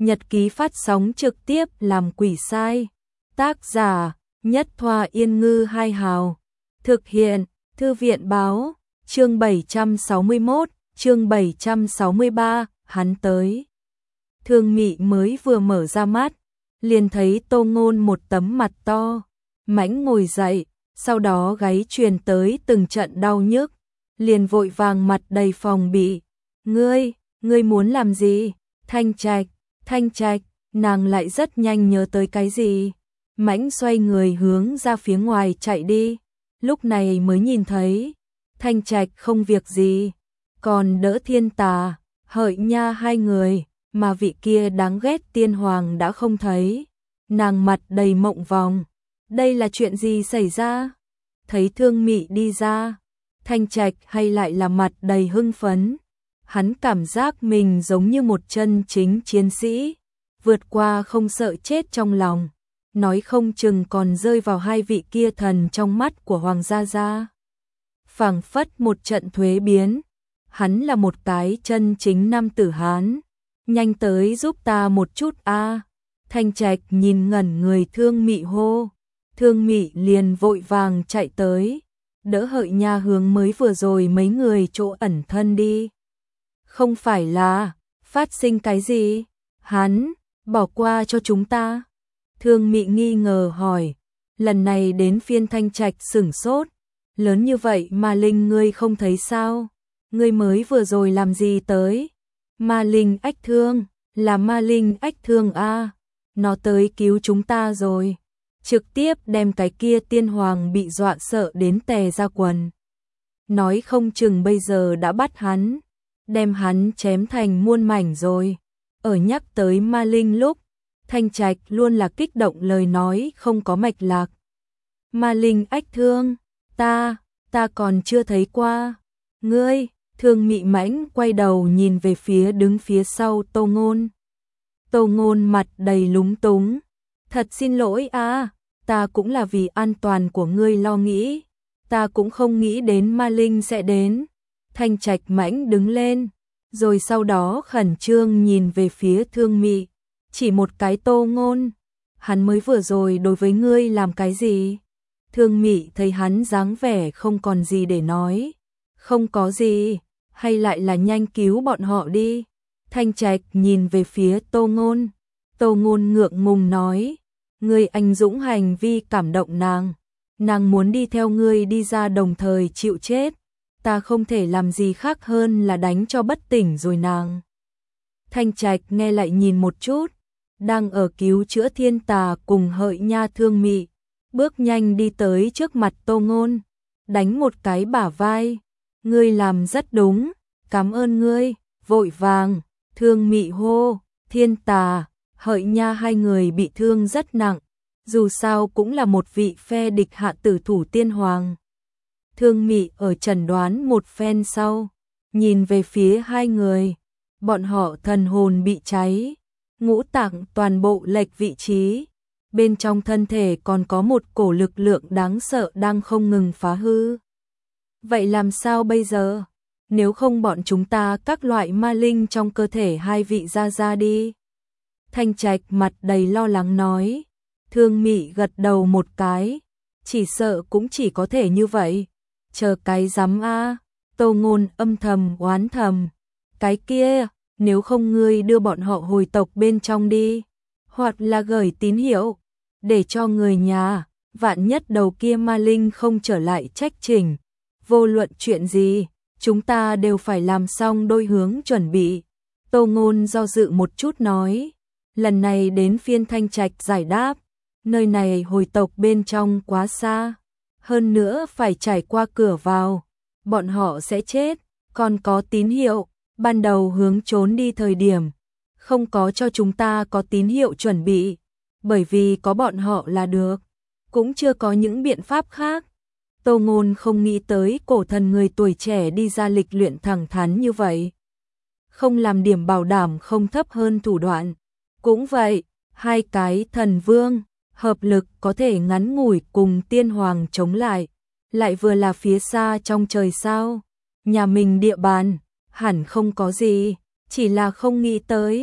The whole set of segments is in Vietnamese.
Nhật ký phát sóng trực tiếp làm quỷ sai. Tác giả Nhất Thoa Yên Ngư Hai Hào. Thực hiện Thư viện Báo. Chương 761, chương 763, hắn tới. Thương Mị mới vừa mở ra mắt, liền thấy Tô Ngôn một tấm mặt to, mãnh ngồi dậy, sau đó gáy truyền tới từng trận đau nhức, liền vội vàng mặt đầy phòng bị. Ngươi muốn làm gì? Thanh Trạch, nàng lại rất nhanh nhớ tới cái gì, mãnh xoay người hướng ra phía ngoài chạy đi, lúc này mới nhìn thấy, Thanh Trạch không việc gì, còn đỡ Thiên Tà, Hợi Nha hai người, mà vị kia đáng ghét tiên hoàng đã không thấy, nàng mặt đầy mộng vòng, đây là chuyện gì xảy ra? Thấy Thương Mị đi ra, Thanh Trạch hay lại là mặt đầy hưng phấn, hắn cảm giác mình giống như một chân chính chiến sĩ, vượt qua không sợ chết trong lòng, nói không chừng còn rơi vào hai vị kia thần trong mắt của Hoàng gia gia. Phảng phất một trận thuế biến, hắn là một cái chân chính nam tử Hán, nhanh tới giúp ta một chút a. Thanh Trạch nhìn ngẩn người Thương Mị hô, Thương Mị liền vội vàng chạy tới, đỡ Hợi Nha hướng mới vừa rồi mấy người chỗ ẩn thân đi. Không phải là phát sinh cái gì? Hắn bỏ qua cho chúng ta? Thương Mị nghi ngờ hỏi, lần này đến phiên Thanh Trạch sửng sốt, lớn như vậy mà Linh ngươi không thấy sao? Ngươi mới vừa rồi làm gì tới? Ma Linh ách thương, là Ma Linh ách thương a, nó tới cứu chúng ta rồi, trực tiếp đem cái kia tiên hoàng bị dọa sợ đến tè ra quần. Nói không chừng bây giờ đã bắt hắn, đem hắn chém thành muôn mảnh rồi. Ở nhắc tới Ma Linh lúc, Thanh Trạch luôn là kích động lời nói không có mạch lạc. Ma Linh ách thương, ta còn chưa thấy qua. Ngươi, Thương Mị mãnh quay đầu nhìn về phía đứng phía sau Tô Ngôn. Tô Ngôn mặt đầy lúng túng. Thật xin lỗi a, ta cũng là vì an toàn của ngươi lo nghĩ. Ta cũng không nghĩ đến Ma Linh sẽ đến. Thanh Trạch mãnh đứng lên, rồi sau đó khẩn trương nhìn về phía Thương Mị. Chỉ một cái Tô Ngôn, hắn mới vừa rồi đối với ngươi làm cái gì? Thương Mị thấy hắn dáng vẻ không còn gì để nói. Không có gì, hay lại là nhanh cứu bọn họ đi. Thanh Trạch nhìn về phía Tô Ngôn. Tô Ngôn ngượng ngùng nói, ngươi anh dũng hành vi cảm động nàng. Nàng muốn đi theo ngươi đi ra đồng thời chịu chết. Ta không thể làm gì khác hơn là đánh cho bất tỉnh rồi nàng. Thanh Trạch nghe lại nhìn một chút, đang ở cứu chữa Thiên Tà cùng Hợi Nha Thương Mị, bước nhanh đi tới trước mặt Tô Ngôn, đánh một cái bả vai. Ngươi làm rất đúng, cảm ơn ngươi. Vội vàng, Thương Mị hô, Thiên Tà, Hợi Nha hai người bị thương rất nặng, dù sao cũng là một vị phe địch hạ tử thủ tiên hoàng. Thương Mị ở chẩn đoán một phen sau, nhìn về phía hai người, bọn họ thần hồn bị cháy, ngũ tạng toàn bộ lệch vị trí, bên trong thân thể còn có một cổ lực lượng đáng sợ đang không ngừng phá hư. Vậy làm sao bây giờ? Nếu không bọn chúng ta các loại ma linh trong cơ thể hai vị ra đi. Thanh Trạch mặt đầy lo lắng nói. Thương Mị gật đầu một cái, chỉ sợ cũng chỉ có thể như vậy. Chờ cái rắm a. Tô Ngôn âm thầm oán thầm, cái kia, nếu không ngươi đưa bọn họ hồi tộc bên trong đi, hoặc là gửi tín hiệu để cho người nhà, vạn nhất đầu kia ma linh không trở lại trách trình, vô luận chuyện gì, chúng ta đều phải làm xong đôi hướng chuẩn bị. Tô Ngôn do dự một chút nói, lần này đến phiên Thanh Trạch giải đáp, nơi này hồi tộc bên trong quá xa, hơn nữa phải trải qua cửa vào, bọn họ sẽ chết, còn có tín hiệu, ban đầu hướng trốn đi thời điểm, không có cho chúng ta có tín hiệu chuẩn bị, bởi vì có bọn họ là được, cũng chưa có những biện pháp khác. Tô Ngôn không nghĩ tới cổ thần người tuổi trẻ đi ra lịch luyện thẳng thắn như vậy. Không làm điểm bảo đảm không thấp hơn thủ đoạn. Cũng vậy, hai cái thần vương, hợp lực có thể ngắn ngủi cùng tiên hoàng chống lại vừa là phía xa trong trời sao. Nhà mình địa bàn, hẳn không có gì, chỉ là không nghĩ tới.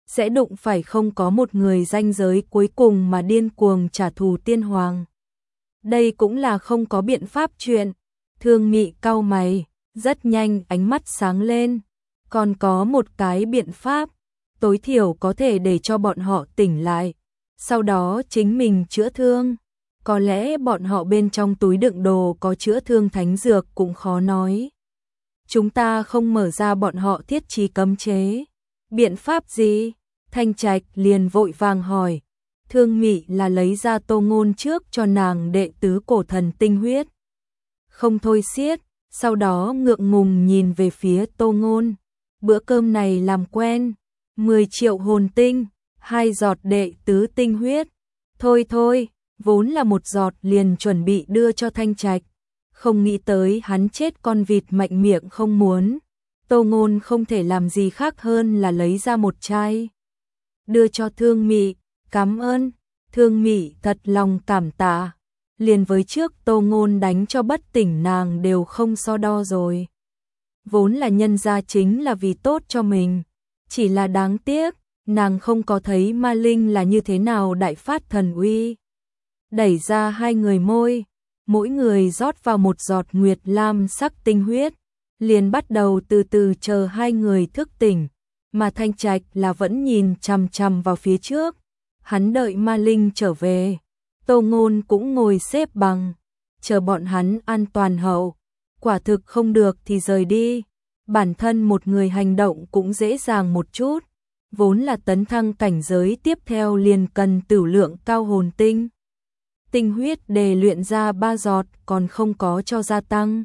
sẽ đụng phải không có một người ranh giới cuối cùng mà điên cuồng trả thù tiên hoàng. Đây cũng là không có biện pháp chuyện. Thương Mị cau mày, rất nhanh ánh mắt sáng lên. Còn có một cái biện pháp, tối thiểu có thể để cho bọn họ tỉnh lại. Sau đó chính mình chữa thương. Có lẽ bọn họ bên trong túi đựng đồ có chữa thương thánh dược cũng khó nói. Chúng ta không mở ra bọn họ thiết trí cấm chế. Biện pháp gì? Thanh Trạch liền vội vàng hỏi. Thương Mị là lấy ra Tô Ngôn trước cho nàng đệ tứ cổ thần tinh huyết. Không thôi xiết, sau đó ngượng ngùng nhìn về phía Tô Ngôn. Bữa cơm này làm quen, 10 triệu hồn tinh, 2 giọt đệ tứ tinh huyết. Thôi thôi, vốn là một giọt liền chuẩn bị đưa cho Thanh Trạch. Không nghĩ tới hắn chết con vịt mạnh miệng không muốn. Tô Ngôn không thể làm gì khác hơn là lấy ra một chai. Đưa cho Thương Mị, cảm ơn. Thương Mị thật lòng cảm tạ. Liền với trước Tô Ngôn đánh cho bất tỉnh nàng đều không so đo rồi. Vốn là nhân gia chính là vì tốt cho mình. Chỉ là đáng tiếc, nàng không có thấy ma linh là như thế nào đại phát thần uy. Đẩy ra hai người môi, mỗi người rót vào một giọt nguyệt lam sắc tinh huyết, liền bắt đầu từ từ chờ hai người thức tỉnh, mà Thanh Trạch là vẫn nhìn chằm chằm vào phía trước. Hắn đợi ma linh trở về, Tô Ngôn cũng ngồi xếp bằng, chờ bọn hắn an toàn hậu. Quả thực không được thì rời đi, bản thân một người hành động cũng dễ dàng một chút, vốn là tấn thăng cảnh giới tiếp theo liền cần tửu lượng cao hồn tinh. Tinh huyết để luyện ra 3 giọt còn không có cho gia tăng.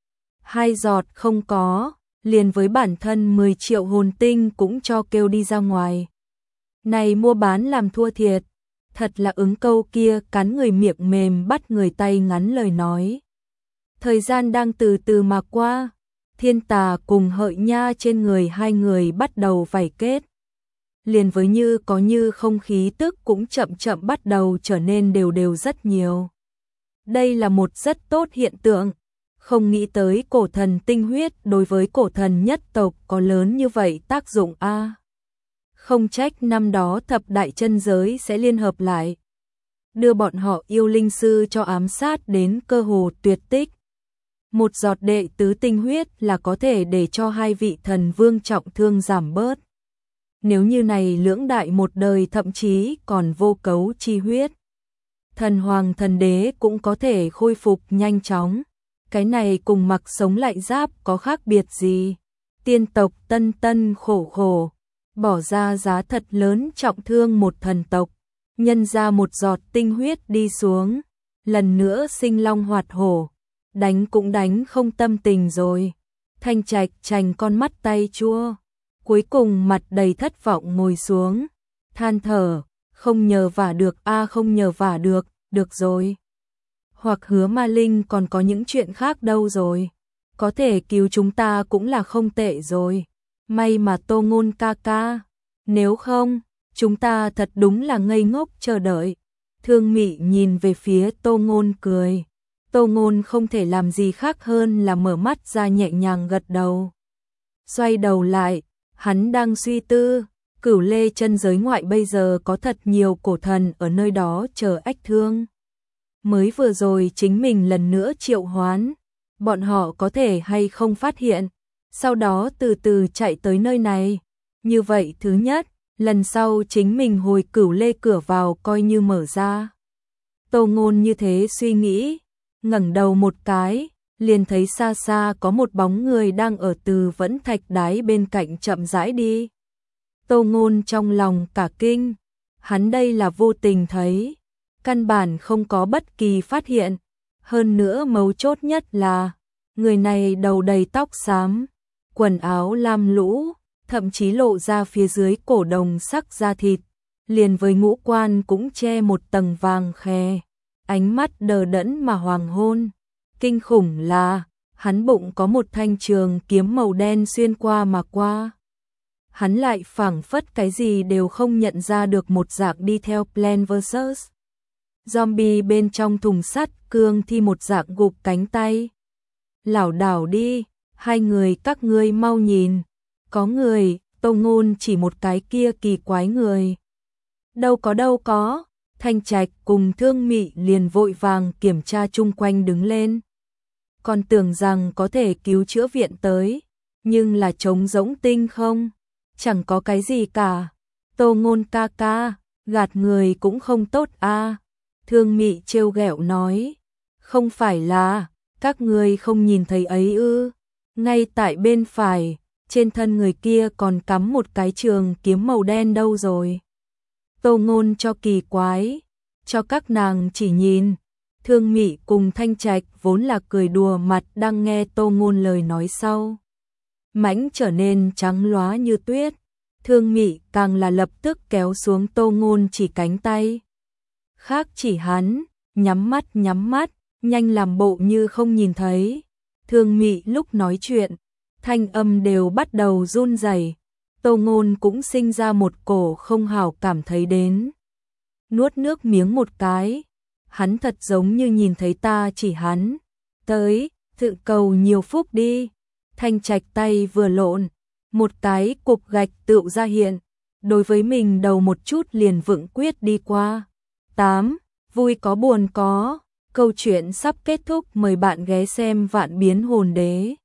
2 giọt không có, liền với bản thân 10 triệu hồn tinh cũng cho kêu đi ra ngoài. Này mua bán làm thua thiệt, thật là ứng câu kia cắn người miệng mềm bắt người tay ngắn lời nói. Thời gian đang từ từ mà qua, Thiên Tà cùng Hợi Nha trên người hai người bắt đầu vảy kết. Liền với như có như không khí tức cũng chậm chậm bắt đầu trở nên đều đều rất nhiều. Đây là một rất tốt hiện tượng, không nghĩ tới cổ thần tinh huyết đối với cổ thần nhất tộc có lớn như vậy tác dụng a. Không trách năm đó thập đại chân giới sẽ liên hợp lại, đưa bọn họ yêu linh sư cho ám sát đến cơ hồ tuyệt tích. Một giọt đệ tứ tinh huyết là có thể để cho hai vị thần vương trọng thương giảm bớt. Nếu như này lưỡng đại một đời thậm chí còn vô cấu chi huyết, thần hoàng thần đế cũng có thể khôi phục nhanh chóng. Cái này cùng mặc sống lại giáp có khác biệt gì? Tiên tộc tân tân khổ khổ, bỏ ra giá thật lớn trọng thương một thần tộc, nhân ra một giọt tinh huyết đi xuống, lần nữa sinh long hoạt hổ, đánh cũng đánh không tâm tình rồi. Thanh Trạch chành con mắt tay chua, cuối cùng mặt đầy thất vọng ngồi xuống, than thở, không nhờ vả được a, không nhờ vả được rồi. Hoặc hứa ma linh còn có những chuyện khác đâu rồi, có thể cứu chúng ta cũng là không tệ rồi. May mà Tô Ngôn ca ca, nếu không, chúng ta thật đúng là ngây ngốc chờ đợi. Thương Mị nhìn về phía Tô Ngôn cười. Tô Ngôn không thể làm gì khác hơn là mở mắt ra nhẹ nhàng gật đầu. Xoay đầu lại, hắn đang suy tư, Cửu Lê chân giới ngoại bây giờ có thật nhiều cổ thần ở nơi đó chờ ách thương. Mới vừa rồi chính mình lần nữa triệu hoán, bọn họ có thể hay không phát hiện, sau đó từ từ chạy tới nơi này. Như vậy thứ nhất, lần sau chính mình hồi Cửu Lê cửa vào coi như mở ra. Tô Ngôn như thế suy nghĩ, ngẩng đầu một cái, liền thấy xa xa có một bóng người đang ở từ vẫn thạch đáy bên cạnh chậm rãi đi. Tô Ngôn trong lòng cả kinh, hắn đây là vô tình thấy, căn bản không có bất kỳ phát hiện. Hơn nữa mấu chốt nhất là, người này đầu đầy tóc xám, quần áo lam lũ, thậm chí lộ ra phía dưới cổ đồng sắc da thịt, liền với ngũ quan cũng che một tầng vàng khè, ánh mắt đờ đẫn mà hoàng hôn. Kinh khủng là, hắn bụng có một thanh trường kiếm màu đen xuyên qua mà qua. Hắn lại phảng phất cái gì đều không nhận ra được một dạng đi theo Plan vs. Zombie bên trong thùng sắt cương thi một dạng gục cánh tay. Lảo đảo đi, hai người các ngươi mau nhìn, có người, Tô Ngôn chỉ một cái kia kỳ quái người. Đâu có. Thanh Trạch cùng Thương Mị liền vội vàng kiểm tra chung quanh đứng lên. Còn tưởng rằng có thể cứu chữa viện tới, nhưng là trống rỗng tinh không, chẳng có cái gì cả. Tô Ngôn ca ca, gạt người cũng không tốt a. Thương Mị trêu ghẹo nói, không phải là, các người không nhìn thấy ấy ư, ngay tại bên phải, trên thân người kia còn cắm một cái trường kiếm màu đen đâu rồi. Tô Ngôn cho kỳ quái, cho các nàng chỉ nhìn. Thương Mị cùng Thanh Trạch vốn là cười đùa mặt đang nghe Tô Ngôn lời nói sau. Mãnh trở nên trắng lóa như tuyết. Thương Mị càng là lập tức kéo xuống Tô Ngôn chỉ cánh tay. Khác chỉ hắn, nhắm mắt, nhanh làm bộ như không nhìn thấy. Thương Mị lúc nói chuyện, thanh âm đều bắt đầu run rẩy. Tô Ngôn cũng sinh ra một cổ không hảo cảm thấy đến. Nuốt nước miếng một cái, hắn thật giống như nhìn thấy ta chỉ hắn. Tới, tự cầu nhiều phúc đi. Thanh Trạch tay vừa lộn, một cái cục gạch tựu ra hiện, đối với mình đầu một chút liền vững quyết đi qua. 8. Vui có buồn có. Câu chuyện sắp kết thúc, mời bạn ghé xem Vạn Biến Hồn Đế.